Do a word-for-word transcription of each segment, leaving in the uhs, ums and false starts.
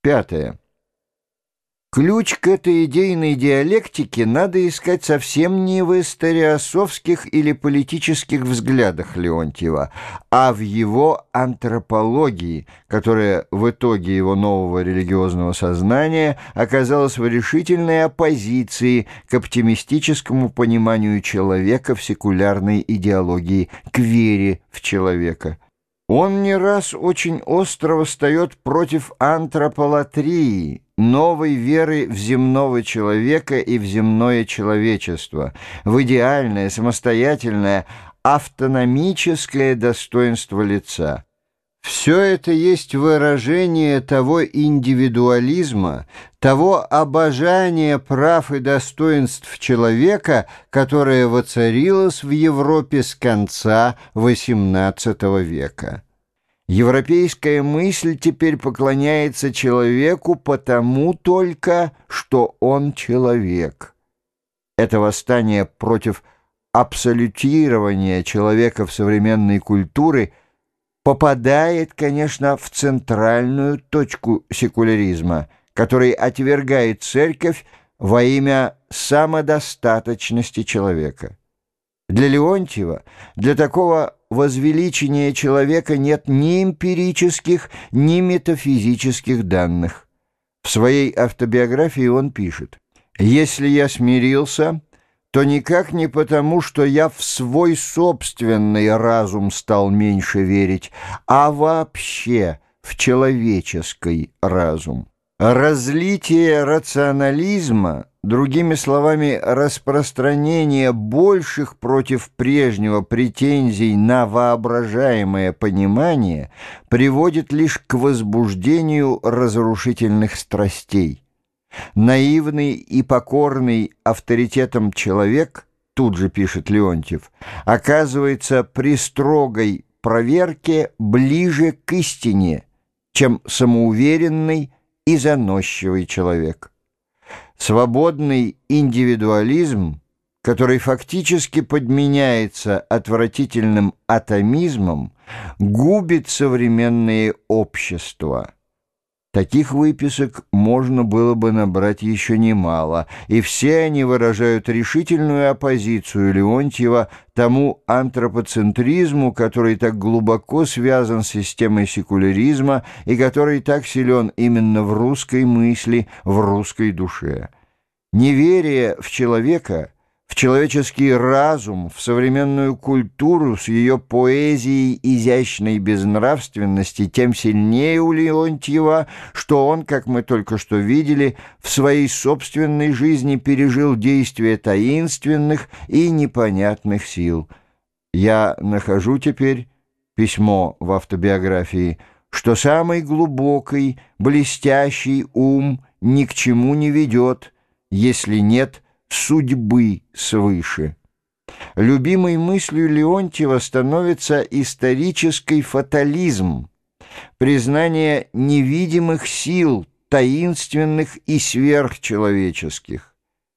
Пятое. Ключ к этой идейной диалектике надо искать совсем не в историософских или политических взглядах Леонтьева, а в его антропологии, которая в итоге его нового религиозного сознания оказалась в решительной оппозиции к оптимистическому пониманию человека в секулярной идеологии, к вере в человека. Он не раз очень остро восстает против антрополатрии, новой веры в земного человека и в земное человечество, в идеальное, самостоятельное, автономическое достоинство лица. Все это есть выражение того индивидуализма, того обожания прав и достоинств человека, которое воцарилось в Европе с конца восемнадцатого века. Европейская мысль теперь поклоняется человеку потому только, что он человек. Это восстание против абсолютирования человека в современной культуре попадает, конечно, в центральную точку секуляризма, который отвергает церковь во имя самодостаточности человека. Для Леонтьева, для такого возвеличения человека нет ни эмпирических, ни метафизических данных. В своей автобиографии он пишет: «Если я смирился, то никак не потому, что я в свой собственный разум стал меньше верить, а вообще в человеческий разум». Разлитие рационализма, другими словами, распространение больших против прежнего претензий на воображаемое понимание, приводит лишь к возбуждению разрушительных страстей. Наивный и покорный авторитетом человек, тут же пишет Леонтьев, оказывается при строгой проверке ближе к истине, чем самоуверенный и заносчивый человек. Свободный индивидуализм, который фактически подменяется отвратительным атомизмом, губит современные общества. Таких выписок можно было бы набрать еще немало, и все они выражают решительную оппозицию Леонтьева тому антропоцентризму, который так глубоко связан с системой секуляризма и который так силен именно в русской мысли, в русской душе. Неверие в человека, в человеческий разум, в современную культуру с ее поэзией изящной безнравственности тем сильнее у Леонтьева, что он, как мы только что видели, в своей собственной жизни пережил действия таинственных и непонятных сил. Я нахожу теперь, письмо в автобиографии, что самый глубокий, блестящий ум ни к чему не ведет, если нет судьбы свыше. Любимой мыслью Леонтьева становится исторический фатализм, признание невидимых сил, таинственных и сверхчеловеческих.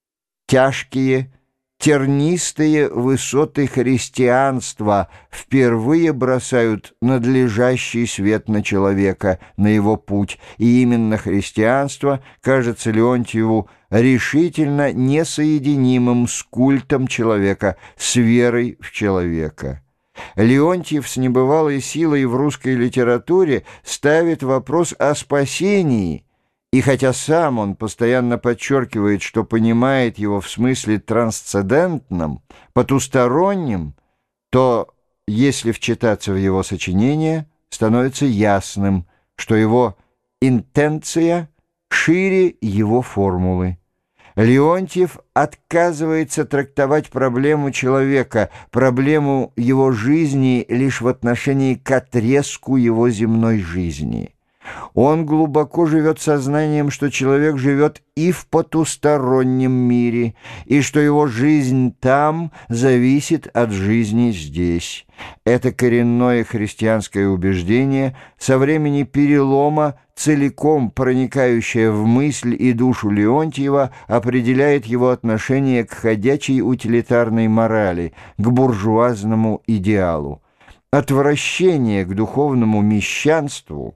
Тяжкие, тернистые высоты христианства впервые бросают надлежащий свет на человека, на его путь, и именно христианство кажется Леонтьеву решительно несоединимым с культом человека, с верой в человека. Леонтьев с небывалой силой в русской литературе ставит вопрос о спасении, и хотя сам он постоянно подчеркивает, что понимает его в смысле трансцендентном, потустороннем, то, если вчитаться в его сочинение, становится ясным, что его интенция шире его формулы. Леонтьев отказывается трактовать проблему человека, проблему его жизни лишь в отношении к отрезку его земной жизни. Он глубоко живет сознанием, что человек живет и в потустороннем мире, и что его жизнь там зависит от жизни здесь. Это коренное христианское убеждение, со времени перелома целиком проникающее в мысль и душу Леонтьева, определяет его отношение к ходячей утилитарной морали, к буржуазному идеалу. Отвращение к духовному мещанству,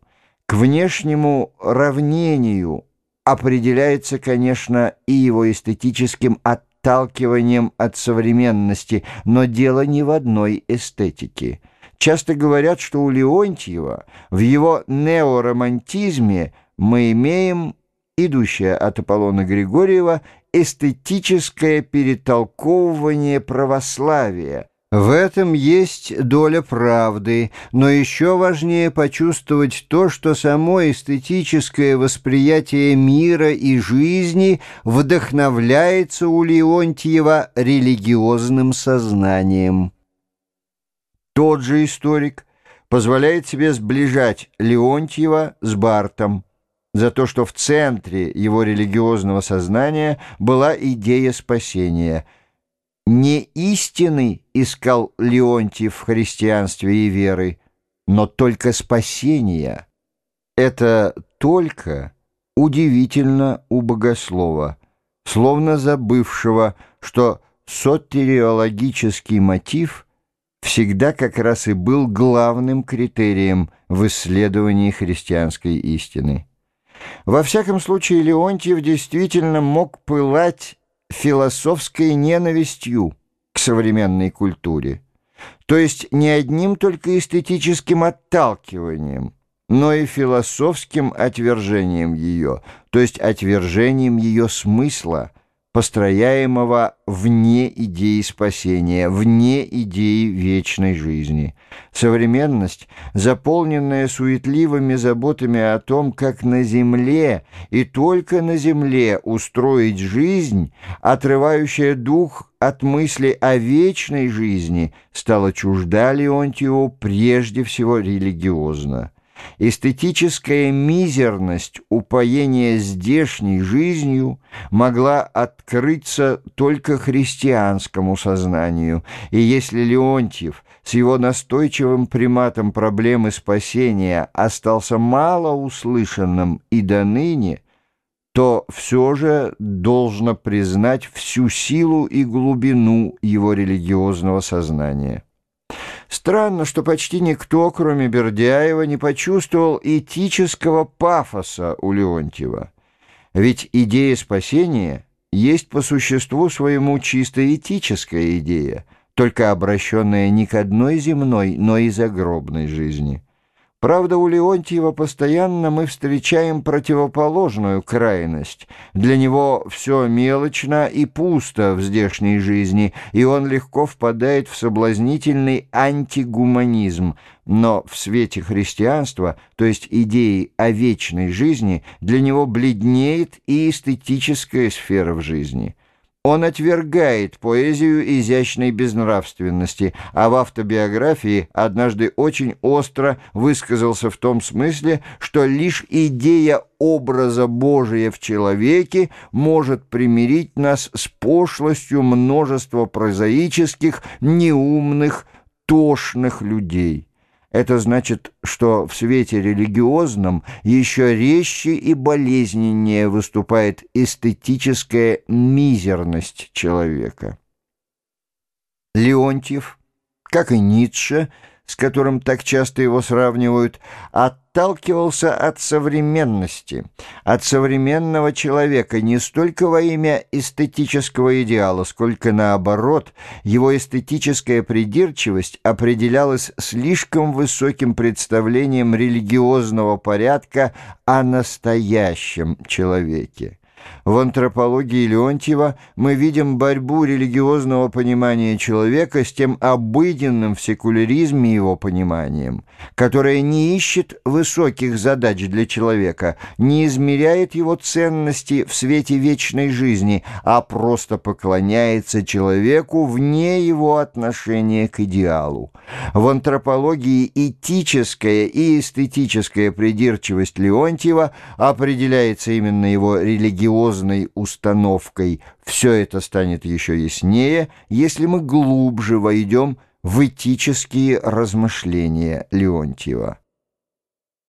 К внешнему равнению определяется, конечно, и его эстетическим отталкиванием от современности, но дело не в одной эстетике. Часто говорят, что у Леонтьева в его неоромантизме мы имеем, идущее от Аполлона Григорьева, эстетическое перетолковывание православия. В этом есть доля правды, но еще важнее почувствовать то, что само эстетическое восприятие мира и жизни вдохновляется у Леонтьева религиозным сознанием. Тот же историк позволяет себе сближать Леонтьева с Бартом за то, что в центре его религиозного сознания была идея спасения. Не истины искал Леонтьев в христианстве и веры, но только спасения. Это «только» удивительно у богослова, словно забывшего, что сотериологический мотив всегда как раз и был главным критерием в исследовании христианской истины. Во всяком случае, Леонтьев действительно мог пылать философской ненавистью к современной культуре, то есть не одним только эстетическим отталкиванием, но и философским отвержением ее, то есть отвержением ее смысла, построяемого вне идеи спасения, вне идеи вечной жизни. Современность, заполненная суетливыми заботами о том, как на земле и только на земле устроить жизнь, отрывающая дух от мысли о вечной жизни, стала чужда Леонтьеву прежде всего религиозно. Эстетическая мизерность упоения здешней жизнью могла открыться только христианскому сознанию, и если Леонтьев с его настойчивым приматом проблемы спасения остался мало услышанным и доныне, то все же должно признать всю силу и глубину его религиозного сознания. Странно, что почти никто, кроме Бердяева, не почувствовал этического пафоса у Леонтьева. Ведь идея спасения есть по существу своему чисто этическая идея, только обращенная не к одной земной, но и загробной жизни. Правда, у Леонтьева постоянно мы встречаем противоположную крайность. Для него все мелочно и пусто в здешней жизни, и он легко впадает в соблазнительный антигуманизм. Но в свете христианства, то есть идеи о вечной жизни, для него бледнеет и эстетическая сфера в жизни. Он отвергает поэзию изящной безнравственности, а в автобиографии однажды очень остро высказался в том смысле, что лишь идея образа Божия в человеке может примирить нас с пошлостью множества прозаических, неумных, тошных людей. Это значит, что в свете религиозном еще резче и болезненнее выступает эстетическая мизерность человека. Леонтьев, как и Ницше, с которым так часто его сравнивают, отталкивался от современности, от современного человека не столько во имя эстетического идеала, сколько наоборот, его эстетическая придирчивость определялась слишком высоким представлением религиозного порядка о настоящем человеке. В антропологии Леонтьева мы видим борьбу религиозного понимания человека с тем обыденным в секуляризме его пониманием, которое не ищет высоких задач для человека, не измеряет его ценности в свете вечной жизни, а просто поклоняется человеку вне его отношения к идеалу. В антропологии этическая и эстетическая придирчивость Леонтьева определяется именно его религиозной установкой. Все это станет еще яснее, если мы глубже войдем в этические размышления Леонтьева.